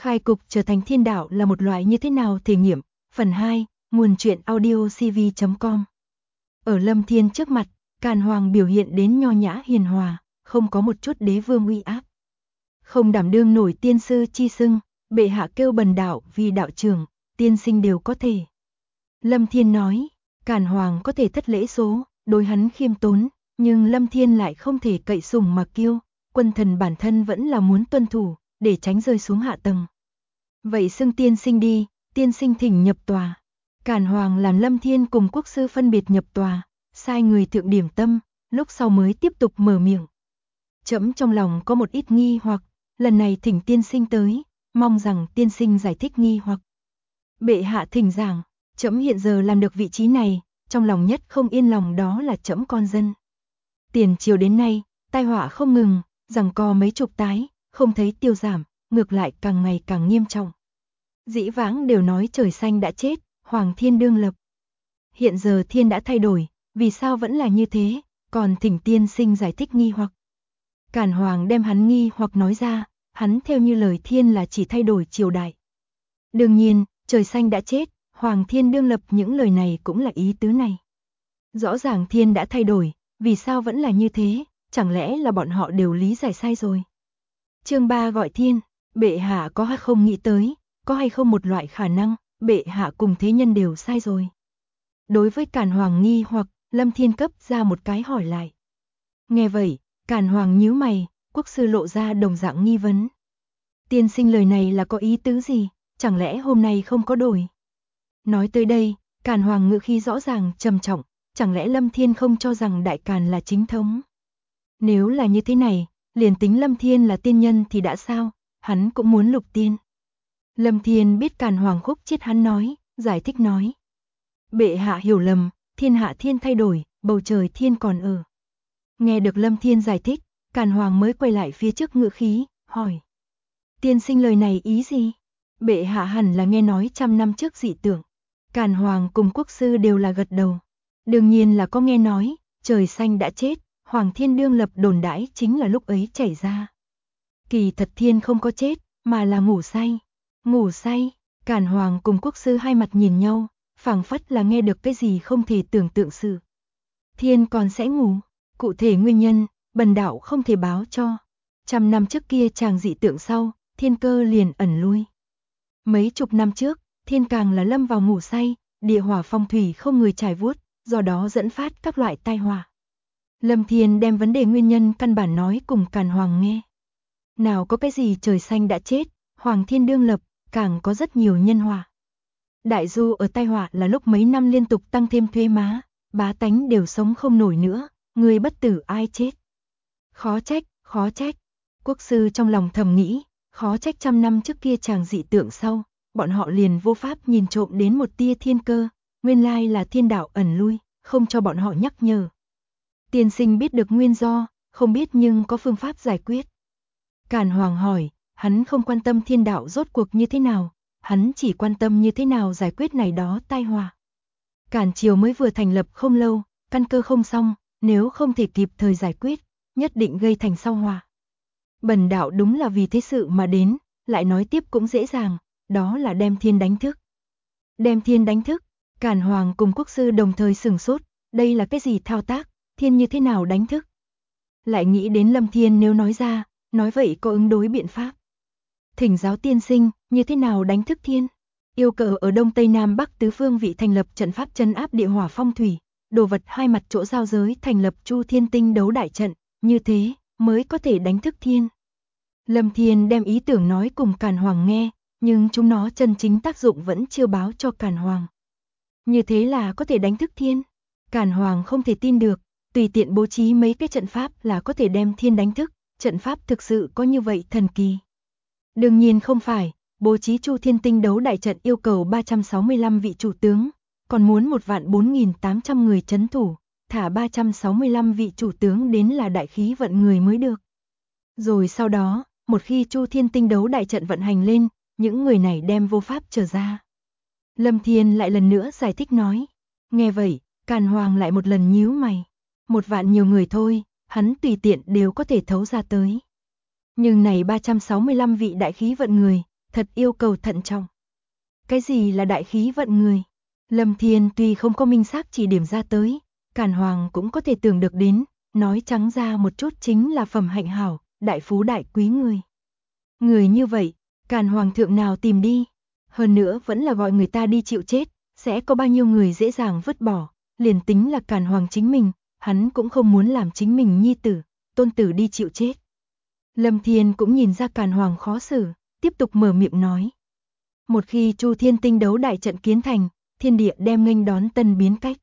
Khai cục trở thành thiên đạo là một loại như thế nào thể nghiệm. Phần 2, nguồn truyện audio cv.com. Ở Lâm Thiên trước mặt, Càn Hoàng biểu hiện đến nho nhã hiền hòa, không có một chút đế vương uy áp. Không đảm đương nổi tiên sư chi xưng, bệ hạ kêu bần đạo vì đạo trưởng, tiên sinh đều có thể. Lâm Thiên nói, Càn Hoàng có thể thất lễ số, đối hắn khiêm tốn, nhưng Lâm Thiên lại không thể cậy sủng mà kiêu, quân thần bản thân vẫn là muốn tuân thủ, để tránh rơi xuống hạ tầng. Vậy xưng tiên sinh đi, tiên sinh thỉnh nhập tòa. Càn Hoàng làm Lâm Thiên cùng quốc sư phân biệt nhập tòa, sai người thượng điểm tâm, lúc sau mới tiếp tục mở miệng. Trẫm trong lòng có một ít nghi hoặc, lần này thỉnh tiên sinh tới, mong rằng tiên sinh giải thích nghi hoặc. Bệ hạ thỉnh giảng, trẫm hiện giờ làm được vị trí này, trong lòng nhất không yên lòng đó là trẫm con dân. Tiền triều đến nay, tai họa không ngừng, giằng co mấy chục tái, không thấy tiêu giảm, ngược lại càng ngày càng nghiêm trọng. Dĩ vãng đều nói trời xanh đã chết, Hoàng thiên đương lập. Hiện giờ thiên đã thay đổi, vì sao vẫn là như thế, còn thỉnh tiên sinh giải thích nghi hoặc. Càn Hoàng đem hắn nghi hoặc nói ra, hắn theo như lời thiên là chỉ thay đổi triều đại. Đương nhiên, trời xanh đã chết, Hoàng thiên đương lập những lời này cũng là ý tứ này. Rõ ràng thiên đã thay đổi, vì sao vẫn là như thế, chẳng lẽ là bọn họ đều lý giải sai rồi. Chương 3 gọi thiên, bệ hạ có hay không nghĩ tới, có hay không một loại khả năng, bệ hạ cùng thế nhân đều sai rồi. Đối với Càn Hoàng nghi hoặc, Lâm Thiên cấp ra một cái hỏi lại. Nghe vậy, Càn Hoàng nhíu mày, quốc sư lộ ra đồng dạng nghi vấn. Tiên sinh lời này là có ý tứ gì, chẳng lẽ hôm nay không có đổi. Nói tới đây, Càn Hoàng ngữ khí rõ ràng trầm trọng, chẳng lẽ Lâm Thiên không cho rằng Đại Càn là chính thống. Nếu là như thế này, liền tính Lâm Thiên là tiên nhân thì đã sao, hắn cũng muốn lục tiên. Lâm Thiên biết Càn Hoàng khúc chiết hắn nói, giải thích nói. Bệ hạ hiểu lầm, thiên hạ thiên thay đổi, bầu trời thiên còn ở. Nghe được Lâm Thiên giải thích, Càn Hoàng mới quay lại phía trước ngữ khí, hỏi. Tiên sinh lời này ý gì? Bệ hạ hẳn là nghe nói 100 năm trước dị tưởng. Càn Hoàng cùng quốc sư đều là gật đầu. Đương nhiên là có nghe nói, trời xanh đã chết, Hoàng thiên đương lập đồn đãi chính là lúc ấy chảy ra. Kỳ thật thiên không có chết, mà là ngủ say. Ngủ say, Càn Hoàng cùng quốc sư hai mặt nhìn nhau, phảng phất là nghe được cái gì không thể tưởng tượng sự. Thiên còn sẽ ngủ, cụ thể nguyên nhân, bần đạo không thể báo cho. 100 năm trước kia chàng dị tượng sau, thiên cơ liền ẩn lui. Mấy chục năm trước, thiên càng là lâm vào ngủ say, địa hỏa phong thủy không người trải vuốt, do đó dẫn phát các loại tai họa. Lâm Thiên đem vấn đề nguyên nhân căn bản nói cùng Càn Hoàng nghe. Nào có cái gì trời xanh đã chết, Hoàng thiên đương lập, càng có rất nhiều nhân họa. Đại du ở tai họa là lúc mấy năm liên tục tăng thêm thuế má, bá tánh đều sống không nổi nữa, người bất tử ai chết. Khó trách, khó trách. Quốc sư trong lòng thầm nghĩ, khó trách 100 năm trước kia chàng dị tượng sau, bọn họ liền vô pháp nhìn trộm đến một tia thiên cơ, nguyên lai là thiên đạo ẩn lui, không cho bọn họ nhắc nhở. Tiên sinh biết được nguyên do, không biết nhưng có phương pháp giải quyết. Càn Hoàng hỏi, hắn không quan tâm thiên đạo rốt cuộc như thế nào, hắn chỉ quan tâm như thế nào giải quyết này đó tai họa. Càn triều mới vừa thành lập không lâu, căn cơ không xong, nếu không thể kịp thời giải quyết, nhất định gây thành sau họa. Bần đạo đúng là vì thế sự mà đến, lại nói tiếp cũng dễ dàng, đó là đem thiên đánh thức. Đem thiên đánh thức, Càn Hoàng cùng quốc sư đồng thời sửng sốt, đây là cái gì thao tác, thiên như thế nào đánh thức. Lại nghĩ đến Lâm Thiên nếu nói ra, nói vậy có ứng đối biện pháp. Thỉnh giáo tiên sinh, như thế nào đánh thức thiên? Yêu cầu ở Đông Tây Nam Bắc tứ phương vị thành lập trận pháp trấn áp địa hỏa phong thủy, đồ vật hai mặt chỗ giao giới thành lập Chu Thiên Tinh đấu đại trận, như thế mới có thể đánh thức thiên. Lâm Thiên đem ý tưởng nói cùng Càn Hoàng nghe, nhưng chúng nó chân chính tác dụng vẫn chưa báo cho Càn Hoàng. Như thế là có thể đánh thức thiên? Càn Hoàng không thể tin được, tùy tiện bố trí mấy cái trận pháp là có thể đem thiên đánh thức, trận pháp thực sự có như vậy thần kỳ. Đương nhiên không phải, bố trí Chu Thiên Tinh đấu đại trận yêu cầu 365 vị chủ tướng, còn muốn 1.4800 người trấn thủ, thả 365 vị chủ tướng đến là đại khí vận người mới được. Rồi sau đó, một khi Chu Thiên Tinh đấu đại trận vận hành lên, những người này đem vô pháp trở ra. Lâm Thiên lại lần nữa giải thích nói. Nghe vậy, Càn Hoàng lại một lần nhíu mày. 1 vạn nhiều người thôi, hắn tùy tiện đều có thể thấu ra tới. Nhưng này 365 vị đại khí vận người, thật yêu cầu thận trọng. Cái gì là đại khí vận người? Lâm Thiên tuy không có minh xác chỉ điểm ra tới, Càn Hoàng cũng có thể tưởng được đến, nói trắng ra một chút chính là phẩm hạnh hảo, đại phú đại quý người. Người như vậy, Càn Hoàng thượng nào tìm đi? Hơn nữa vẫn là gọi người ta đi chịu chết, sẽ có bao nhiêu người dễ dàng vứt bỏ, liền tính là Càn Hoàng chính mình, hắn cũng không muốn làm chính mình nhi tử, tôn tử đi chịu chết. Lâm Thiên cũng nhìn ra Càn Hoàng khó xử, tiếp tục mở miệng nói. Một khi Chu Thiên Tinh đấu đại trận kiến thành, thiên địa đem nghênh đón tân biến cách.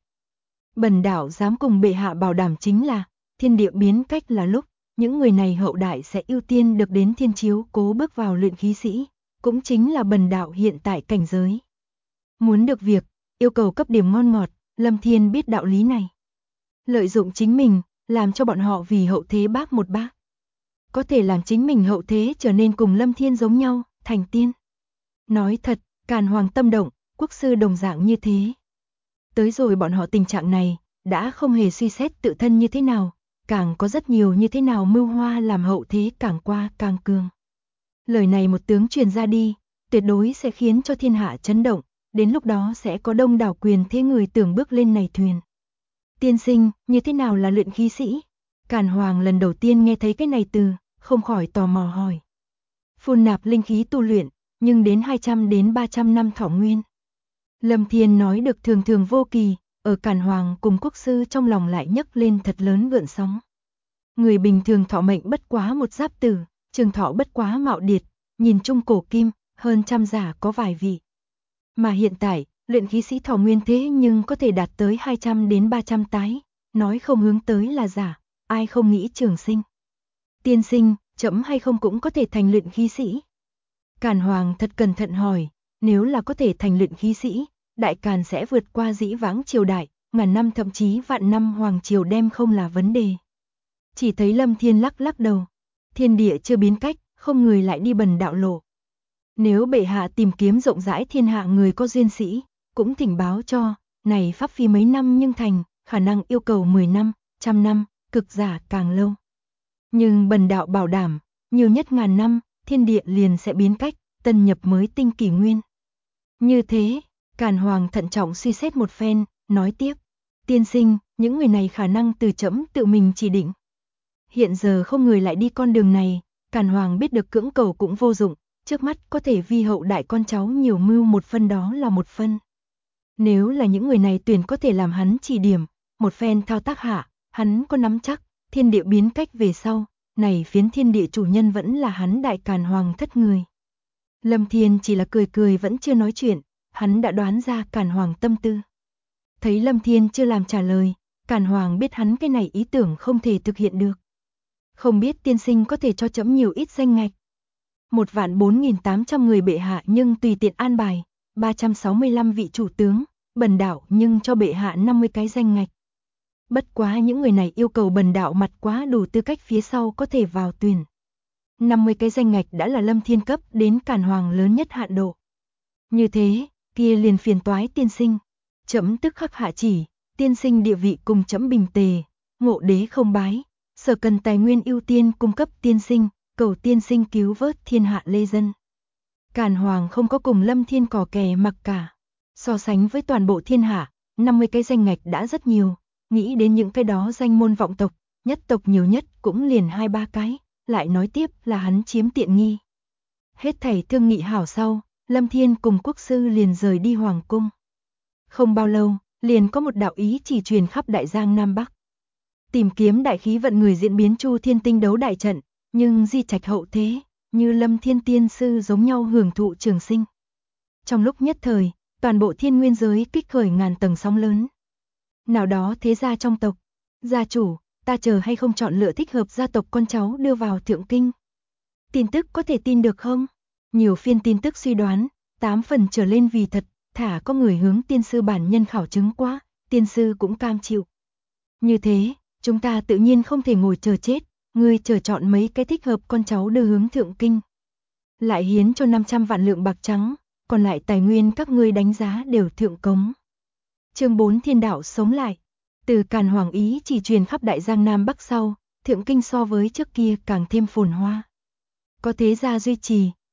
Bần đạo dám cùng bệ hạ bảo đảm chính là, thiên địa biến cách là lúc, những người này hậu đại sẽ ưu tiên được đến thiên chiếu cố bước vào luyện khí sĩ, cũng chính là bần đạo hiện tại cảnh giới. Muốn được việc, yêu cầu cấp điểm ngon ngọt, Lâm Thiên biết đạo lý này. Lợi dụng chính mình, làm cho bọn họ vì hậu thế bác một bác. Có thể làm chính mình hậu thế trở nên cùng Lâm Thiên giống nhau, thành tiên. Nói thật, Càn Hoàng tâm động, quốc sư đồng dạng như thế. Tới rồi bọn họ tình trạng này, đã không hề suy xét tự thân như thế nào, càng có rất nhiều như thế nào mưu hoa làm hậu thế càng qua càng cường. Lời này một tướng truyền ra đi, tuyệt đối sẽ khiến cho thiên hạ chấn động, đến lúc đó sẽ có đông đảo quyền thế người tưởng bước lên này thuyền. Tiên sinh, như thế nào là luyện khí sĩ? Càn Hoàng lần đầu tiên nghe thấy cái này từ, không khỏi tò mò hỏi. Phun nạp linh khí tu luyện, nhưng đến 200 đến 300 năm thọ nguyên. Lâm Thiên nói được thường thường vô kỳ, ở Càn Hoàng cùng quốc sư trong lòng lại nhấc lên thật lớn gợn sóng. Người bình thường thọ mệnh bất quá một giáp tử, trường thọ bất quá mạo điệt, nhìn chung cổ kim, hơn trăm giả có vài vị. Mà hiện tại, luyện khí sĩ thọ nguyên thế nhưng có thể đạt tới 200 đến 300 tái, nói không hướng tới là giả, ai không nghĩ trường sinh. Tiên sinh, chậm hay không cũng có thể thành luyện khí sĩ. Càn Hoàng thật cẩn thận hỏi, nếu là có thể thành luyện khí sĩ, Đại Càn sẽ vượt qua dĩ vãng triều đại, ngàn năm thậm chí vạn năm hoàng triều đem không là vấn đề. Chỉ thấy Lâm Thiên lắc lắc đầu, thiên địa chưa biến cách, không người lại đi bần đạo lộ. Nếu bệ hạ tìm kiếm rộng rãi thiên hạ người có duyên sĩ, cũng thỉnh báo cho, này pháp phi mấy năm nhưng thành, khả năng yêu cầu 10 năm, 100 năm, cực giả càng lâu. Nhưng bần đạo bảo đảm, nhiều nhất ngàn năm, thiên địa liền sẽ biến cách, tân nhập mới tinh kỷ nguyên. Như thế, Càn Hoàng thận trọng suy xét một phen, nói tiếp, tiên sinh, những người này khả năng từ trẫm tự mình chỉ định. Hiện giờ không người lại đi con đường này, Càn Hoàng biết được cưỡng cầu cũng vô dụng, trước mắt có thể vi hậu đại con cháu nhiều mưu một phân đó là một phân. Nếu là những người này tuyển có thể làm hắn chỉ điểm, một phen thao tác hạ, hắn có nắm chắc, thiên địa biến cách về sau, này phiến thiên địa chủ nhân vẫn là hắn Đại Càn Hoàng thất người. Lâm Thiên chỉ là cười cười vẫn chưa nói chuyện, hắn đã đoán ra Càn Hoàng tâm tư. Thấy Lâm Thiên chưa làm trả lời, Càn Hoàng biết hắn cái này ý tưởng không thể thực hiện được. Không biết tiên sinh có thể cho chấm nhiều ít danh ngạch. 1.4.800 người bệ hạ nhưng tùy tiện an bài, 365 vị chủ tướng, bần đạo nhưng cho bệ hạ 50 cái danh ngạch. Bất quá những người này yêu cầu bần đạo mặt quá đủ tư cách phía sau có thể vào tuyển. 50 cái danh ngạch đã là Lâm Thiên cấp đến Càn Hoàng lớn nhất hạn độ. Như thế, kia liền phiền toái tiên sinh. Chấm tức khắc hạ chỉ, tiên sinh địa vị cùng chấm bình tề, ngộ đế không bái, sở cần tài nguyên ưu tiên cung cấp tiên sinh, cầu tiên sinh cứu vớt thiên hạ lê dân. Càn Hoàng không có cùng Lâm Thiên cò kè mặc cả. So sánh với toàn bộ thiên hạ, 50 cái danh ngạch đã rất nhiều, nghĩ đến những cái đó danh môn vọng tộc, nhất tộc nhiều nhất cũng liền 2-3 cái, lại nói tiếp là hắn chiếm tiện nghi. Hết thảy thương nghị hảo sau, Lâm Thiên cùng quốc sư liền rời đi hoàng cung. Không bao lâu, liền có một đạo ý chỉ truyền khắp đại giang Nam Bắc. Tìm kiếm đại khí vận người diễn biến Chu Thiên Tinh đấu đại trận, nhưng di trạch hậu thế, như Lâm Thiên tiên sư giống nhau hưởng thụ trường sinh. Trong lúc nhất thời, toàn bộ thiên nguyên giới kích khởi ngàn tầng sóng lớn. Nào đó thế gia trong tộc, gia chủ, ta chờ hay không chọn lựa thích hợp gia tộc con cháu đưa vào thượng kinh. Tin tức có thể tin được không? Nhiều phiên tin tức suy đoán, 8 phần trở lên vì thật, thả có người hướng tiên sư bản nhân khảo chứng quá, tiên sư cũng cam chịu. Như thế, chúng ta tự nhiên không thể ngồi chờ chết, ngươi chờ chọn mấy cái thích hợp con cháu đưa hướng thượng kinh. Lại hiến cho 500 vạn lượng bạc trắng, còn lại tài nguyên các ngươi đánh giá đều thượng cống. Chương 4 Thiên đạo sống lại. Từ Càn Hoàng ý chỉ truyền khắp đại giang Nam Bắc sau, thượng kinh so với trước kia càng thêm phồn hoa. Có thế gia duy trì,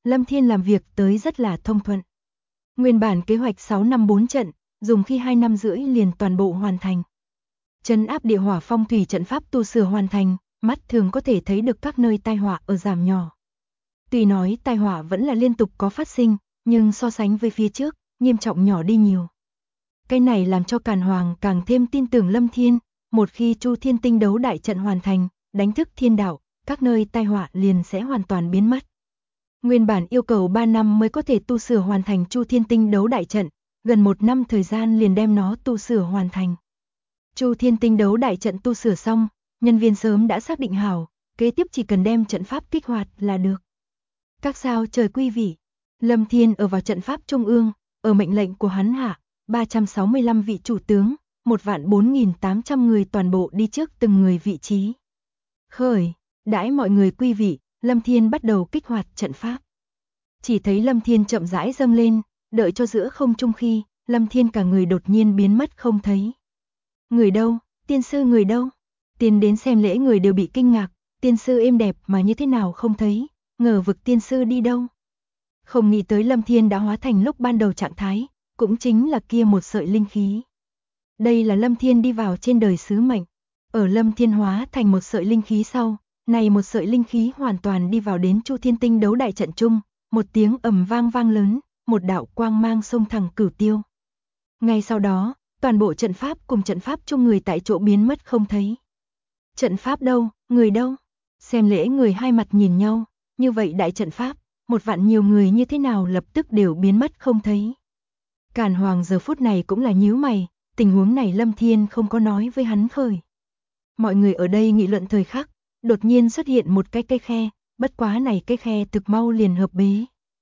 Lâm Thiên làm việc tới rất là thông thuận. Nguyên bản kế hoạch 6 năm 4 trận, dùng khi 2 năm rưỡi liền toàn bộ hoàn thành. Trấn áp địa hỏa phong thủy trận pháp tu sửa hoàn thành, mắt thường có thể thấy được các nơi tai họa ở giảm nhỏ. Tuy nói tai họa vẫn là liên tục có phát sinh, nhưng so sánh với phía trước, nghiêm trọng nhỏ đi nhiều. Cái này làm cho Càn Hoàng càng thêm tin tưởng Lâm Thiên, một khi Chu Thiên Tinh đấu đại trận hoàn thành, đánh thức thiên đạo, các nơi tai họa liền sẽ hoàn toàn biến mất. Nguyên bản yêu cầu 3 năm mới có thể tu sửa hoàn thành Chu Thiên Tinh đấu đại trận, gần 1 năm thời gian liền đem nó tu sửa hoàn thành. Chu Thiên Tinh đấu đại trận tu sửa xong, nhân viên sớm đã xác định hảo, kế tiếp chỉ cần đem trận pháp kích hoạt là được. Các sao trời quý vị, Lâm Thiên ở vào trận pháp trung ương, ở mệnh lệnh của hắn hạ, 365 vị chủ tướng, 1.4.800 người toàn bộ đi trước từng người vị trí. Khởi, đãi mọi người quý vị, Lâm Thiên bắt đầu kích hoạt trận pháp. Chỉ thấy Lâm Thiên chậm rãi dâng lên, đợi cho giữa không trung khi, Lâm Thiên cả người đột nhiên biến mất không thấy. Người đâu, tiên sư người đâu? Tiến đến xem lễ người đều bị kinh ngạc, tiên sư êm đẹp mà như thế nào không thấy, ngờ vực tiên sư đi đâu? Không nghĩ tới Lâm Thiên đã hóa thành lúc ban đầu trạng thái, cũng chính là kia một sợi linh khí. Đây là Lâm Thiên đi vào trên đời sứ mệnh. Ở Lâm Thiên hóa thành một sợi linh khí sau, này một sợi linh khí hoàn toàn đi vào đến Chu Thiên Tinh đấu đại trận chung, một tiếng ầm vang vang lớn, một đạo quang mang xông thẳng cửu tiêu. Ngay sau đó, toàn bộ trận pháp cùng trận pháp chung người tại chỗ biến mất không thấy. Trận pháp đâu, người đâu? Xem lễ người hai mặt nhìn nhau, như vậy đại trận pháp, một vạn nhiều người như thế nào lập tức đều biến mất không thấy. Càn Hoàng giờ phút này cũng là nhíu mày, tình huống này Lâm Thiên không có nói với hắn khởi. Mọi người ở đây nghị luận thời khắc, đột nhiên xuất hiện một cái cây khe, bất quá này cái khe thực mau liền hợp bế.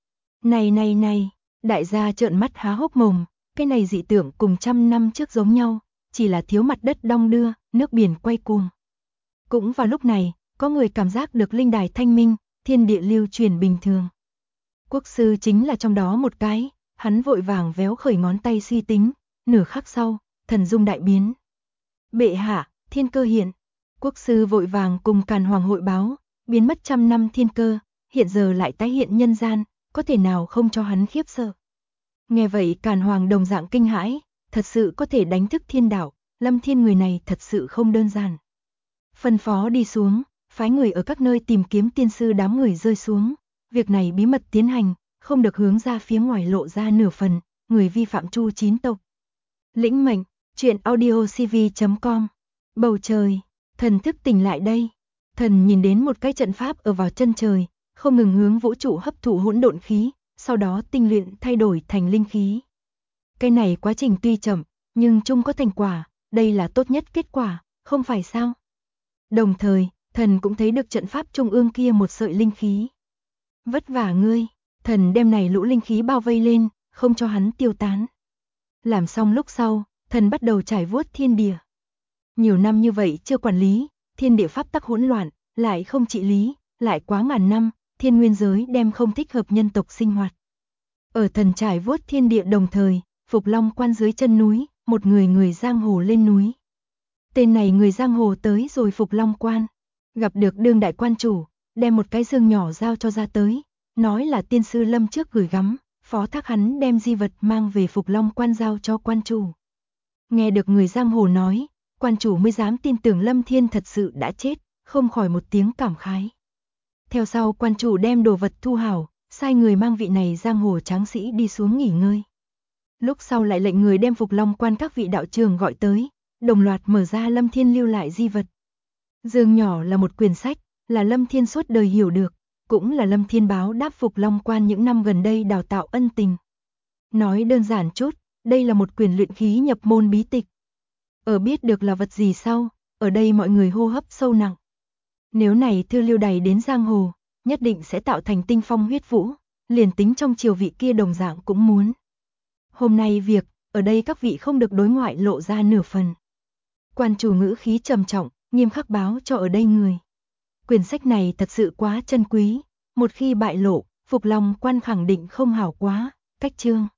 Này, đại gia trợn mắt há hốc mồm, cái này dị tượng cùng trăm năm trước giống nhau, chỉ là thiếu mặt đất đong đưa, nước biển quay cuồng. Cũng vào lúc này, có người cảm giác được linh đài thanh minh, thiên địa lưu truyền bình thường. Quốc sư chính là trong đó một cái, hắn vội vàng véo khởi ngón tay suy tính, nửa khắc sau, thần dung đại biến. Bệ hạ, thiên cơ hiện. Quốc sư vội vàng cùng Càn Hoàng hội báo, biến mất trăm năm thiên cơ, hiện giờ lại tái hiện nhân gian, có thể nào không cho hắn khiếp sợ. Nghe vậy Càn Hoàng đồng dạng kinh hãi, thật sự có thể đánh thức thiên đạo, Lâm Thiên người này thật sự không đơn giản. Phân phó đi xuống, phái người ở các nơi tìm kiếm tiên sư đám người rơi xuống, việc này bí mật tiến hành, không được hướng ra phía ngoài lộ ra nửa phần, người vi phạm Chu chín tộc. Lĩnh mệnh, truyện audiocv.com. Bầu trời, thần thức tỉnh lại đây. Thần nhìn đến một cái trận pháp ở vào chân trời, không ngừng hướng vũ trụ hấp thụ hỗn độn khí, sau đó tinh luyện thay đổi thành linh khí. Cái này quá trình tuy chậm, nhưng chung có thành quả, đây là tốt nhất kết quả, không phải sao? Đồng thời, thần cũng thấy được trận pháp trung ương kia một sợi linh khí. Vất vả ngươi, thần đem này lũ linh khí bao vây lên, không cho hắn tiêu tán. Làm xong lúc sau, thần bắt đầu trải vuốt thiên địa. Nhiều năm như vậy chưa quản lý, thiên địa pháp tắc hỗn loạn, lại không trị lý, lại quá ngàn năm, thiên nguyên giới đem không thích hợp nhân tộc sinh hoạt. Ở thần trải vuốt thiên địa đồng thời, Phục Long Quan dưới chân núi, một người giang hồ lên núi. Tên này người giang hồ tới rồi Phục Long Quan, gặp được đương đại quan chủ, đem một cái dương nhỏ giao cho ra tới, nói là tiên sư Lâm trước gửi gắm, phó thác hắn đem di vật mang về Phục Long Quan giao cho quan chủ. Nghe được người giang hồ nói, quan chủ mới dám tin tưởng Lâm Thiên thật sự đã chết, không khỏi một tiếng cảm khái. Theo sau quan chủ đem đồ vật thu hảo, sai người mang vị này giang hồ tráng sĩ đi xuống nghỉ ngơi. Lúc sau lại lệnh người đem Phục Long Quan các vị đạo trường gọi tới, đồng loạt mở ra Lâm Thiên lưu lại di vật. Dương nhỏ là một quyển sách, là Lâm Thiên suốt đời hiểu được, cũng là Lâm Thiên báo đáp Phục Long Quan những năm gần đây đào tạo ân tình. Nói đơn giản chút, đây là một quyển luyện khí nhập môn bí tịch. Ở biết được là vật gì sau, ở đây mọi người hô hấp sâu nặng. Nếu này thư lưu đày đến giang hồ, nhất định sẽ tạo thành tinh phong huyết vũ, liền tính trong triều vị kia đồng dạng cũng muốn. Hôm nay việc, ở đây các vị không được đối ngoại lộ ra nửa phần. Quan chủ ngữ khí trầm trọng, nghiêm khắc báo cho ở đây người. Quyển sách này thật sự quá chân quý, một khi bại lộ, Phục Long Quan khẳng định không hảo quá, cách chương.